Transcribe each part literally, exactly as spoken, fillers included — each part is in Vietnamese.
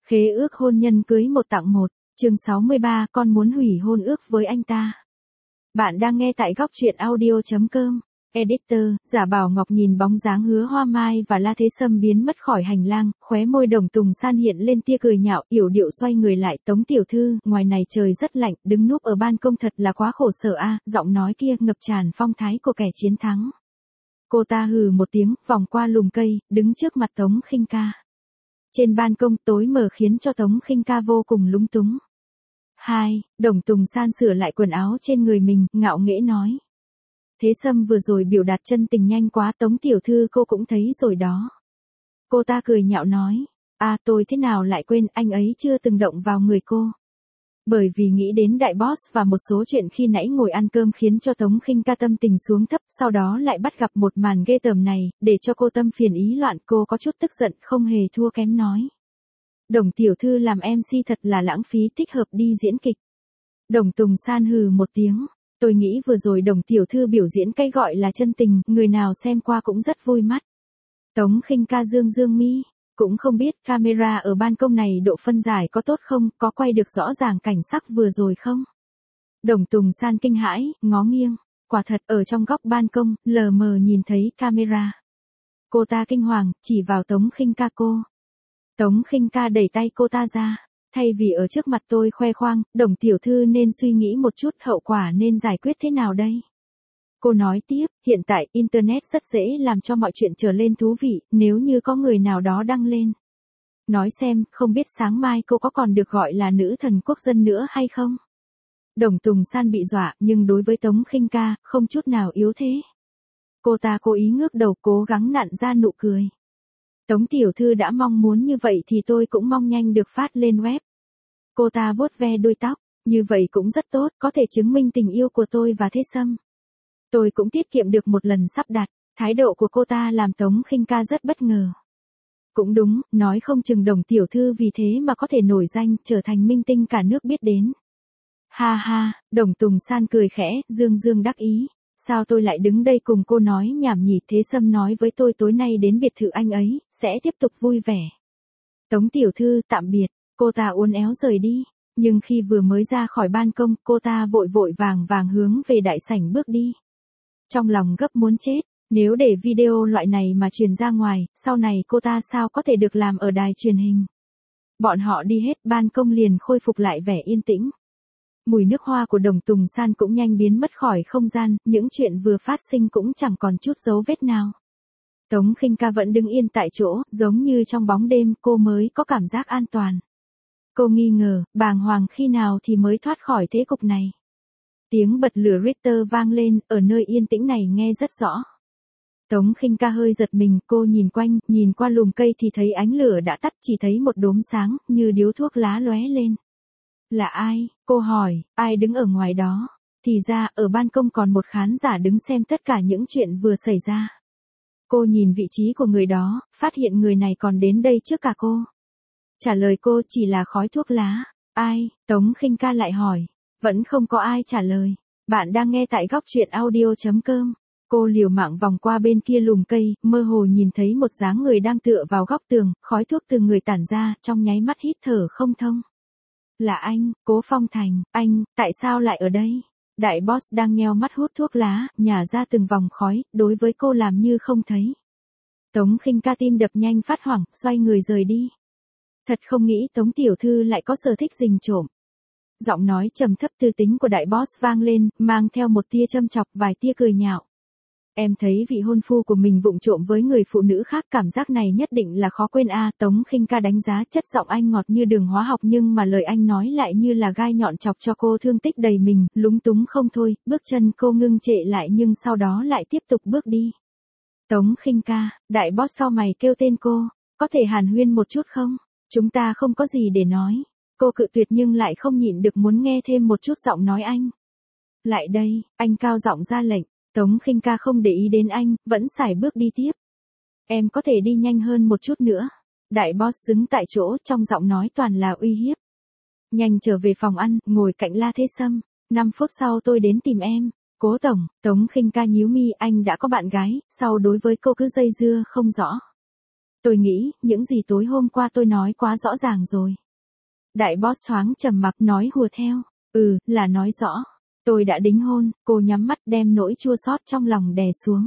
Khế ước hôn nhân cưới một tặng một, chương sáu mươi ba, con muốn hủy hôn ước với anh ta. Bạn đang nghe tại góc truyện audio chấm com. Editor, Giả Bảo Ngọc nhìn bóng dáng Hứa Hoa Mai và La Thế Sâm biến mất khỏi hành lang, khóe môi Đồng Tùng San hiện lên tia cười nhạo, yểu điệu xoay người lại, Tống tiểu thư, ngoài này trời rất lạnh, đứng núp ở ban công thật là quá khổ sở a, giọng nói kia ngập tràn phong thái của kẻ chiến thắng. Cô ta hừ một tiếng, vòng qua lùm cây, đứng trước mặt Tống Khinh Ca. Trên ban công tối mờ khiến cho Tống Khinh Ca vô cùng lúng túng. Hai, Đồng Tùng San sửa lại quần áo trên người mình, ngạo nghễ nói. Thế Sâm vừa rồi biểu đạt chân tình nhanh quá, Tống tiểu thư cô cũng thấy rồi đó. Cô ta cười nhạo nói, à tôi thế nào lại quên, anh ấy chưa từng động vào người cô. Bởi vì nghĩ đến đại boss và một số chuyện khi nãy ngồi ăn cơm khiến cho Tống Khinh Ca tâm tình xuống thấp, sau đó lại bắt gặp một màn ghê tởm này, để cho cô tâm phiền ý loạn, cô có chút tức giận, không hề thua kém nói. Đồng tiểu thư làm em xê thật là lãng phí, thích hợp đi diễn kịch. Đồng Tùng San hừ một tiếng, tôi nghĩ vừa rồi Đồng tiểu thư biểu diễn cái gọi là chân tình, người nào xem qua cũng rất vui mắt. Tống Khinh Ca dương dương mi. Cũng không biết camera ở ban công này độ phân giải có tốt không, có quay được rõ ràng cảnh sắc vừa rồi không? Đồng Tùng San kinh hãi, ngó nghiêng. Quả thật ở trong góc ban công, lờ mờ nhìn thấy camera. Cô ta kinh hoàng, chỉ vào Tống Khinh Ca cô. Tống Khinh Ca đẩy tay cô ta ra. Thay vì ở trước mặt tôi khoe khoang, Đồng tiểu thư nên suy nghĩ một chút hậu quả nên giải quyết thế nào đây? Cô nói tiếp, hiện tại Internet rất dễ làm cho mọi chuyện trở lên thú vị, nếu như có người nào đó đăng lên. Nói xem, không biết sáng mai cô có còn được gọi là nữ thần quốc dân nữa hay không? Đồng Tùng San bị dọa, nhưng đối với Tống Khinh Ca, không chút nào yếu thế. Cô ta cố ý ngước đầu cố gắng nặn ra nụ cười. Tống tiểu thư đã mong muốn như vậy thì tôi cũng mong nhanh được phát lên web. Cô ta vuốt ve đuôi tóc, như vậy cũng rất tốt, có thể chứng minh tình yêu của tôi và Thế Sâm. Tôi cũng tiết kiệm được một lần sắp đặt, thái độ của cô ta làm Tống Khinh Ca rất bất ngờ. Cũng đúng, nói không chừng Đồng tiểu thư vì thế mà có thể nổi danh, trở thành minh tinh cả nước biết đến. Ha ha, Đồng Tùng San cười khẽ, dương dương đắc ý. Sao tôi lại đứng đây cùng cô nói nhảm nhỉ, Thế Sâm nói với tôi tối nay đến biệt thự anh ấy, sẽ tiếp tục vui vẻ. Tống tiểu thư, tạm biệt, cô ta uốn éo rời đi. Nhưng khi vừa mới ra khỏi ban công, cô ta vội vội vàng vàng hướng về đại sảnh bước đi. Trong lòng gấp muốn chết, nếu để video loại này mà truyền ra ngoài, sau này cô ta sao có thể được làm ở đài truyền hình. Bọn họ đi hết, ban công liền khôi phục lại vẻ yên tĩnh. Mùi nước hoa của Đồng Tùng San cũng nhanh biến mất khỏi không gian, những chuyện vừa phát sinh cũng chẳng còn chút dấu vết nào. Tống Khinh Ca vẫn đứng yên tại chỗ, giống như trong bóng đêm, cô mới có cảm giác an toàn. Cô nghi ngờ, bàng hoàng khi nào thì mới thoát khỏi thế cục này. Tiếng bật lửa Richter vang lên, ở nơi yên tĩnh này nghe rất rõ. Tống Khinh Ca hơi giật mình, cô nhìn quanh, nhìn qua lùm cây thì thấy ánh lửa đã tắt, chỉ thấy một đốm sáng, như điếu thuốc lá lóe lên. Là ai? Cô hỏi, ai đứng ở ngoài đó? Thì ra, ở ban công còn một khán giả đứng xem tất cả những chuyện vừa xảy ra. Cô nhìn vị trí của người đó, phát hiện người này còn đến đây trước cả cô. Trả lời cô chỉ là khói thuốc lá. Ai? Tống Khinh Ca lại hỏi. Vẫn không có ai trả lời. Bạn đang nghe tại góc truyện audio chấm com. Cô liều mạng vòng qua bên kia lùm cây, mơ hồ nhìn thấy một dáng người đang tựa vào góc tường, khói thuốc từ người tản ra, trong nháy mắt hít thở không thông. Là anh, Cố Phong Thành, anh, tại sao lại ở đây? Đại boss đang nheo mắt hút thuốc lá, nhả ra từng vòng khói, đối với cô làm như không thấy. Tống Khinh Ca tim đập nhanh phát hoảng, xoay người rời đi. Thật không nghĩ Tống tiểu thư lại có sở thích rình trộm. Giọng nói trầm thấp tư tính của đại boss vang lên, mang theo một tia châm chọc, vài tia cười nhạo. Em thấy vị hôn phu của mình vụng trộm với người phụ nữ khác, cảm giác này nhất định là khó quên a. À, Tống Khinh Ca đánh giá chất giọng anh ngọt như đường hóa học, nhưng mà lời anh nói lại như là gai nhọn chọc cho cô thương tích đầy mình, lúng túng không thôi, bước chân cô ngưng trệ lại nhưng sau đó lại tiếp tục bước đi. Tống Khinh Ca, đại boss cau mày kêu tên cô, có thể hàn huyên một chút không? Chúng ta không có gì để nói. Cô cự tuyệt nhưng lại không nhịn được muốn nghe thêm một chút giọng nói anh. Lại đây, anh cao giọng ra lệnh. Tống Khinh Ca không để ý đến anh, vẫn sải bước đi tiếp. Em có thể đi nhanh hơn một chút nữa. Đại boss đứng tại chỗ, trong giọng nói toàn là uy hiếp. Nhanh trở về phòng ăn, ngồi cạnh La Thế Sâm. năm phút sau tôi đến tìm em. Cố tổng, Tống Khinh Ca nhíu mi, anh đã có bạn gái, sau đối với cô cứ dây dưa không rõ. Tôi nghĩ, những gì tối hôm qua tôi nói quá rõ ràng rồi. Đại boss thoáng trầm mặc nói hùa theo. Ừ, là nói rõ. Tôi đã đính hôn, cô nhắm mắt đem nỗi chua xót trong lòng đè xuống.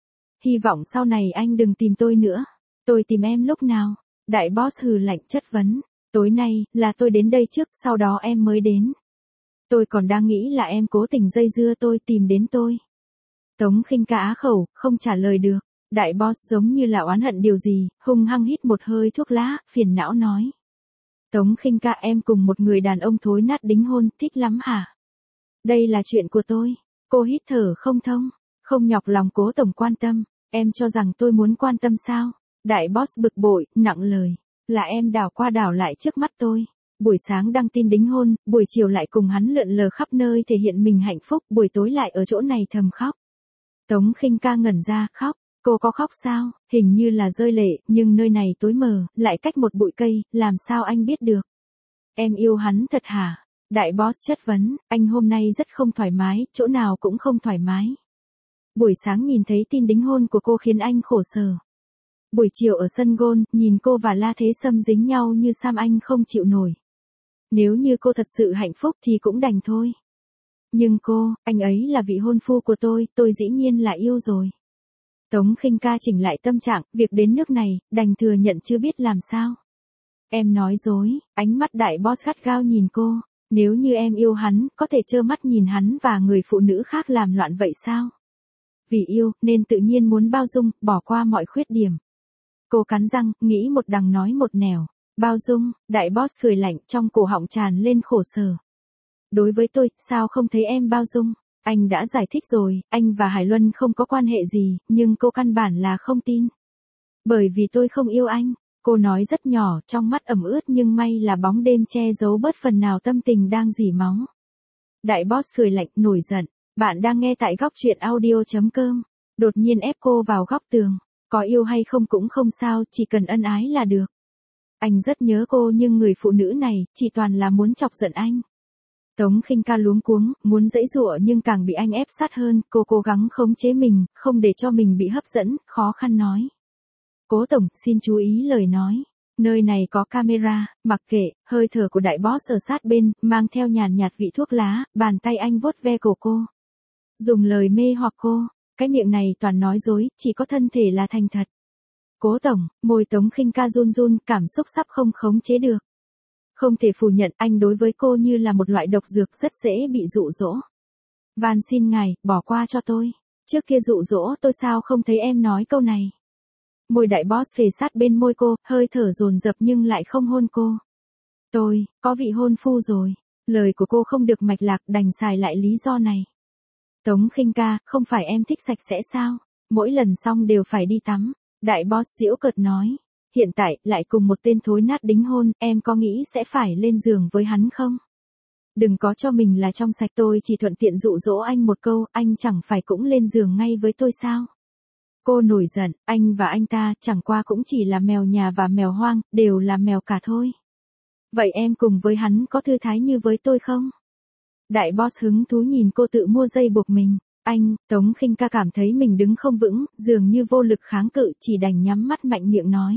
Hy vọng sau này anh đừng tìm tôi nữa. Tôi tìm em lúc nào? Đại boss hừ lạnh chất vấn. Tối nay, là tôi đến đây trước, sau đó em mới đến. Tôi còn đang nghĩ là em cố tình dây dưa tôi tìm đến tôi. Tống Khinh Ca á khẩu, không trả lời được. Đại boss giống như là oán hận điều gì, hung hăng hít một hơi thuốc lá, phiền não nói. Tống Khinh Ca, em cùng một người đàn ông thối nát đính hôn, thích lắm hả? Đây là chuyện của tôi. Cô hít thở không thông, không nhọc lòng Cố tổng quan tâm. Em cho rằng tôi muốn quan tâm sao? Đại boss bực bội, nặng lời. Là em đảo qua đảo lại trước mắt tôi. Buổi sáng đăng tin đính hôn, buổi chiều lại cùng hắn lượn lờ khắp nơi thể hiện mình hạnh phúc, buổi tối lại ở chỗ này thầm khóc. Tống Khinh Ca ngẩn ra, khóc. Cô có khóc sao? Hình như là rơi lệ, nhưng nơi này tối mờ, lại cách một bụi cây, làm sao anh biết được? Em yêu hắn thật hả? Đại boss chất vấn, anh hôm nay rất không thoải mái, chỗ nào cũng không thoải mái. Buổi sáng nhìn thấy tin đính hôn của cô khiến anh khổ sở. Buổi chiều ở sân golf, nhìn cô và La Thế Sâm dính nhau như Sam anh không chịu nổi. Nếu như cô thật sự hạnh phúc thì cũng đành thôi. Nhưng cô, anh ấy là vị hôn phu của tôi, tôi dĩ nhiên là yêu rồi. Tống Khinh Ca chỉnh lại tâm trạng, việc đến nước này, đành thừa nhận chưa biết làm sao. Em nói dối, ánh mắt đại boss gắt gao nhìn cô. Nếu như em yêu hắn, có thể trơ mắt nhìn hắn và người phụ nữ khác làm loạn vậy sao? Vì yêu, nên tự nhiên muốn bao dung, bỏ qua mọi khuyết điểm. Cô cắn răng, nghĩ một đằng nói một nẻo. Bao dung, đại boss cười lạnh, trong cổ họng tràn lên khổ sở. Đối với tôi, sao không thấy em bao dung? Anh đã giải thích rồi, anh và Hải Luân không có quan hệ gì, nhưng cô căn bản là không tin. Bởi vì tôi không yêu anh. Cô nói rất nhỏ, trong mắt ẩm ướt nhưng may là bóng đêm che giấu bớt phần nào tâm tình đang rỉ máu. Đại boss cười lạnh, nổi giận. Bạn đang nghe tại góc truyện audio chấm com. Đột nhiên ép cô vào góc tường. Có yêu hay không cũng không sao, chỉ cần ân ái là được. Anh rất nhớ cô nhưng người phụ nữ này, chỉ toàn là muốn chọc giận anh. Tống Khinh Ca luống cuống, muốn giãy giụa nhưng càng bị anh ép sát hơn, cô cố gắng khống chế mình, không để cho mình bị hấp dẫn, khó khăn nói. Cố tổng, xin chú ý lời nói. Nơi này có camera, mặc kệ, hơi thở của đại boss ở sát bên, mang theo nhàn nhạt vị thuốc lá, bàn tay anh vuốt ve cổ cô. Dùng lời mê hoặc cô, cái miệng này toàn nói dối, chỉ có thân thể là thành thật. Cố tổng, môi Tống Khinh Ca run run, cảm xúc sắp không khống chế được. Không thể phủ nhận anh đối với cô như là một loại độc dược rất dễ bị dụ dỗ. Van xin ngài, bỏ qua cho tôi. Trước kia dụ dỗ tôi sao không thấy em nói câu này. Môi đại boss kề sát bên môi cô, hơi thở dồn dập nhưng lại không hôn cô. Tôi, có vị hôn phu rồi. Lời của cô không được mạch lạc, đành xài lại lý do này. Tống Khinh Ca, không phải em thích sạch sẽ sao? Mỗi lần xong đều phải đi tắm. Đại boss giễu cợt nói. Hiện tại, lại cùng một tên thối nát đính hôn, em có nghĩ sẽ phải lên giường với hắn không? Đừng có cho mình là trong sạch, tôi chỉ thuận tiện dụ dỗ anh một câu, anh chẳng phải cũng lên giường ngay với tôi sao? Cô nổi giận, anh và anh ta chẳng qua cũng chỉ là mèo nhà và mèo hoang, đều là mèo cả thôi. Vậy em cùng với hắn có thư thái như với tôi không? Đại boss hứng thú nhìn cô tự mua dây buộc mình. Anh, Tống Khinh Ca cảm thấy mình đứng không vững, dường như vô lực kháng cự, chỉ đành nhắm mắt mạnh miệng nói.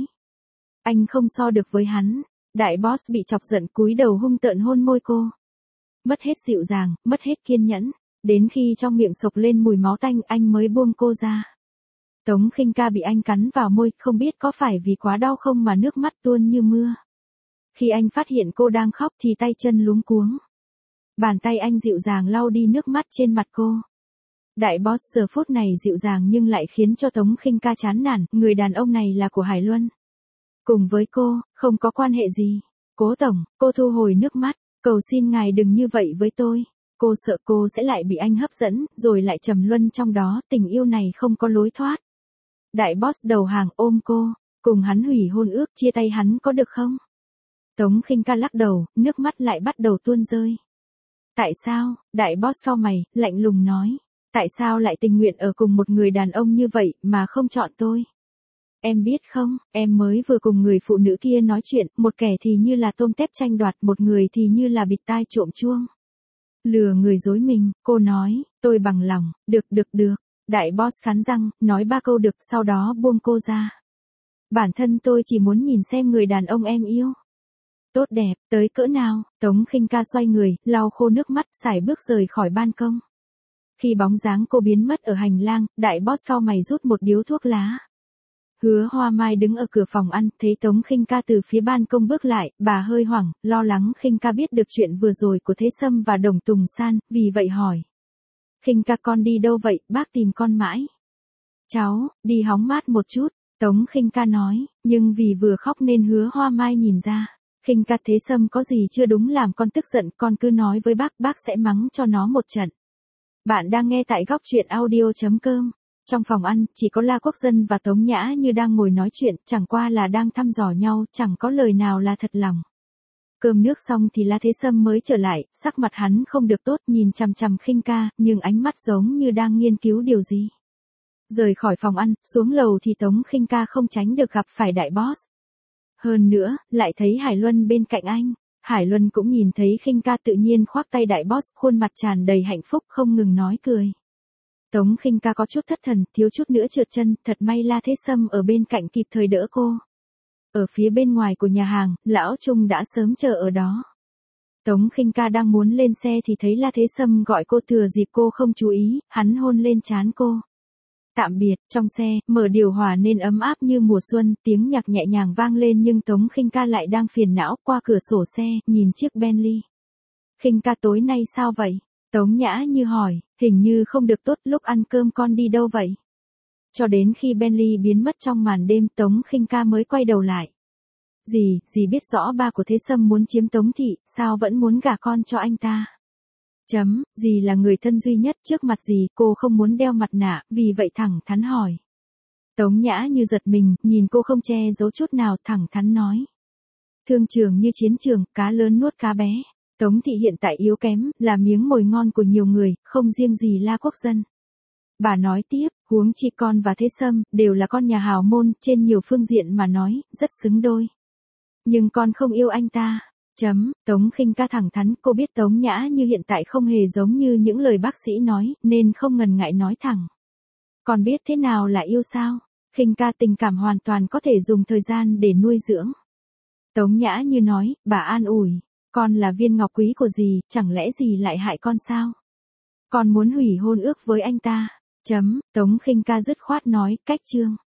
Anh không so được với hắn. Đại boss bị chọc giận cúi đầu hung tợn hôn môi cô. Mất hết dịu dàng, mất hết kiên nhẫn. Đến khi trong miệng sộc lên mùi máu tanh anh mới buông cô ra. Tống Khinh Ca bị anh cắn vào môi, không biết có phải vì quá đau không mà nước mắt tuôn như mưa. Khi anh phát hiện cô đang khóc thì tay chân luống cuống. Bàn tay anh dịu dàng lau đi nước mắt trên mặt cô. Đại boss giờ phút này dịu dàng nhưng lại khiến cho Tống Khinh Ca chán nản, người đàn ông này là của Hải Luân. Cùng với cô, không có quan hệ gì. Cố tổng, cô thu hồi nước mắt, cầu xin ngài đừng như vậy với tôi. Cô sợ cô sẽ lại bị anh hấp dẫn, rồi lại trầm luân trong đó, tình yêu này không có lối thoát. Đại boss đầu hàng ôm cô, cùng hắn hủy hôn ước, chia tay hắn có được không? Tống Khinh Ca lắc đầu, nước mắt lại bắt đầu tuôn rơi. Tại sao? Đại boss cau mày, lạnh lùng nói. Tại sao lại tình nguyện ở cùng một người đàn ông như vậy mà không chọn tôi? Em biết không, em mới vừa cùng người phụ nữ kia nói chuyện, một kẻ thì như là tôm tép tranh đoạt, một người thì như là bịt tai trộm chuông. Lừa người dối mình, cô nói, tôi bằng lòng, được được được. Đại boss cắn răng, nói ba câu được, sau đó buông cô ra. Bản thân tôi chỉ muốn nhìn xem người đàn ông em yêu. Tốt đẹp, tới cỡ nào, Tống Khinh Ca xoay người, lau khô nước mắt, sải bước rời khỏi ban công. Khi bóng dáng cô biến mất ở hành lang, đại boss cau mày rút một điếu thuốc lá. Hứa Hoa Mai đứng ở cửa phòng ăn, thấy Tống Khinh Ca từ phía ban công bước lại, bà hơi hoảng, lo lắng Khinh Ca biết được chuyện vừa rồi của Thế Sâm và Đồng Tùng San, vì vậy hỏi. Khinh Ca con đi đâu vậy, bác tìm con mãi. Cháu, đi hóng mát một chút, Tống Khinh Ca nói, nhưng vì vừa khóc nên Hứa Hoa Mai nhìn ra. Khinh Ca Thế Sâm có gì chưa đúng làm con tức giận, con cứ nói với bác, bác sẽ mắng cho nó một trận. Bạn đang nghe tại góc truyện audio.com. Trong phòng ăn, chỉ có La Quốc Dân và Tống Nhã Như đang ngồi nói chuyện, chẳng qua là đang thăm dò nhau, chẳng có lời nào là thật lòng. Cơm nước xong thì La Thế Sâm mới trở lại, sắc mặt hắn không được tốt, nhìn chằm chằm Khinh Ca, nhưng ánh mắt giống như đang nghiên cứu điều gì. Rời khỏi phòng ăn, xuống lầu thì Tống Khinh Ca không tránh được gặp phải đại boss. Hơn nữa, lại thấy Hải Luân bên cạnh anh. Hải Luân cũng nhìn thấy Khinh Ca tự nhiên khoác tay đại boss, khuôn mặt tràn đầy hạnh phúc không ngừng nói cười. Tống Khinh Ca có chút thất thần, thiếu chút nữa trượt chân, thật may La Thế Sâm ở bên cạnh kịp thời đỡ cô. Ở phía bên ngoài của nhà hàng, Lão Trung đã sớm chờ ở đó. Tống Khinh Ca đang muốn lên xe thì thấy La Thế Sâm gọi cô, thừa dịp cô không chú ý, hắn hôn lên trán cô. Tạm biệt, trong xe, mở điều hòa nên ấm áp như mùa xuân, tiếng nhạc nhẹ nhàng vang lên nhưng Tống Khinh Ca lại đang phiền não, qua cửa sổ xe, nhìn chiếc Bentley. Khinh Ca tối nay sao vậy? Tống Nhã Như hỏi, hình như không được tốt, lúc ăn cơm con đi đâu vậy? Cho đến khi Bentley biến mất trong màn đêm, Tống Khinh Ca mới quay đầu lại. Dì, dì biết rõ ba của Thế Sâm muốn chiếm Tống thị, sao vẫn muốn gả con cho anh ta? Chấm, dì là người thân duy nhất, trước mặt dì, cô không muốn đeo mặt nạ, vì vậy thẳng thắn hỏi. Tống Nhã Như giật mình, nhìn cô không che giấu chút nào, thẳng thắn nói. Thương trường như chiến trường, cá lớn nuốt cá bé. Tống thị hiện tại yếu kém, là miếng mồi ngon của nhiều người, không riêng gì La Quốc Dân. Bà nói tiếp, huống chi con và Thế Sâm, đều là con nhà hào môn, trên nhiều phương diện mà nói, rất xứng đôi. Nhưng con không yêu anh ta. Chấm, Tống Khinh Ca thẳng thắn, cô biết Tống Nhã Như hiện tại không hề giống như những lời bác sĩ nói, nên không ngần ngại nói thẳng. Con biết thế nào là yêu sao? Khinh Ca, tình cảm hoàn toàn có thể dùng thời gian để nuôi dưỡng. Tống Nhã Như nói, bà an ủi, con là viên ngọc quý của dì, chẳng lẽ dì lại hại con sao? Con muốn hủy hôn ước với anh ta. Chấm, Tống Khinh Ca dứt khoát nói, cách chương.